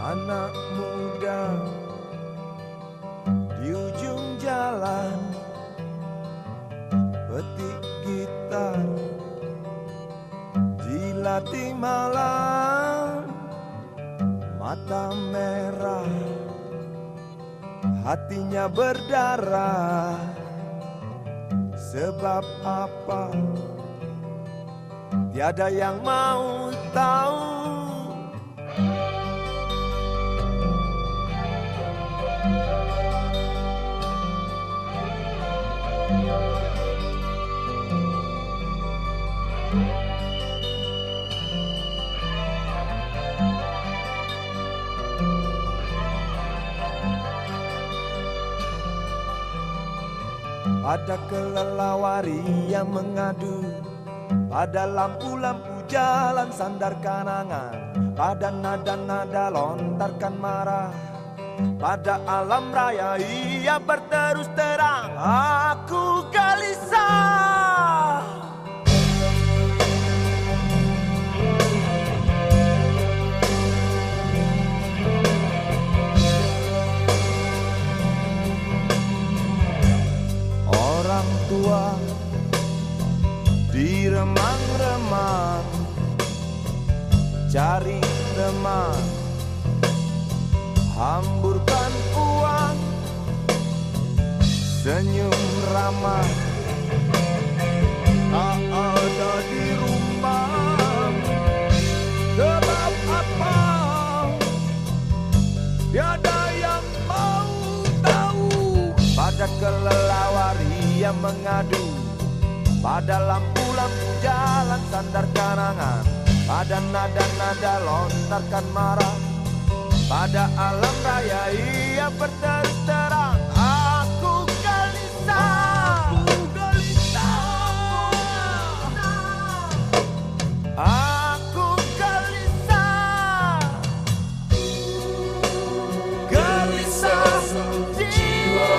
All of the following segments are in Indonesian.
Anak muda di ujung jalan, petik gitar, dilatih malam, mata merah, hatinya berdarah. Sebab apa? Tiada yang mau tahu. Pada kelelawar yang mengadu, pada lampu-lampu jalan sandarkan angan, pada nada-nada lontarkan marah, pada alam raya ia berterus terang. Aku gelisah. Orang tua di remang-remang cari teman, hamburkan uang, senyum ramah, tak ada di rumah. Sebab apa? Tiada yang mau tahu. Pada kelelawar yang mengadu, pada lampu-lampu jalan sandarkan angan, pada nada-nada lontarkan marah, pada alam raya ia berterus terang. Aku gelisah, aku gelisah, aku gelisah, gelisah jiwa.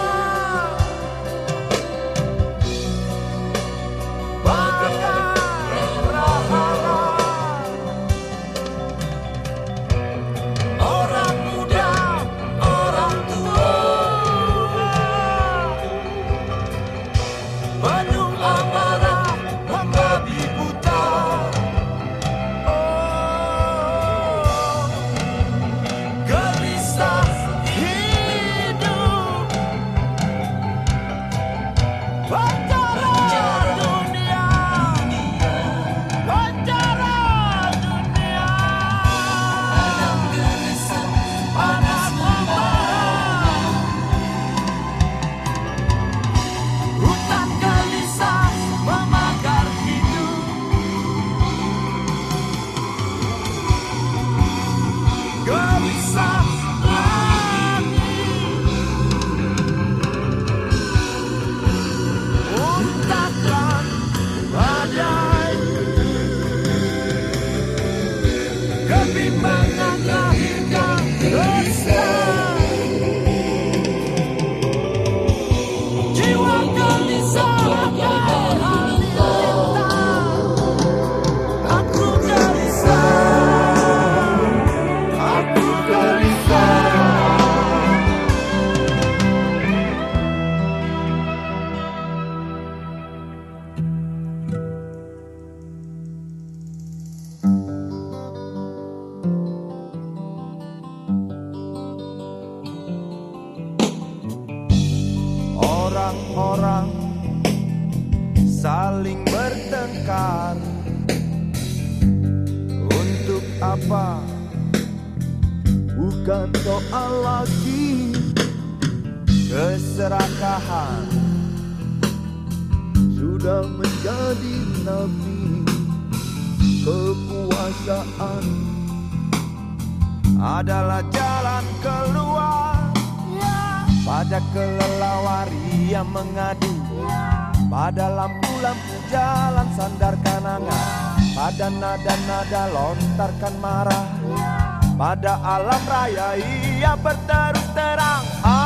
Orang-orang saling bertengkar. Untuk apa? Bukan soal lagi keserakahan. Sudah menjadi nabi kekuasaan adalah jalan keluar. Pada kelelawar yang mengadu, pada lampu-lampu jalan sandarkan angan, pada nada-nada lontarkan marah, pada alam raya ia berterus terang.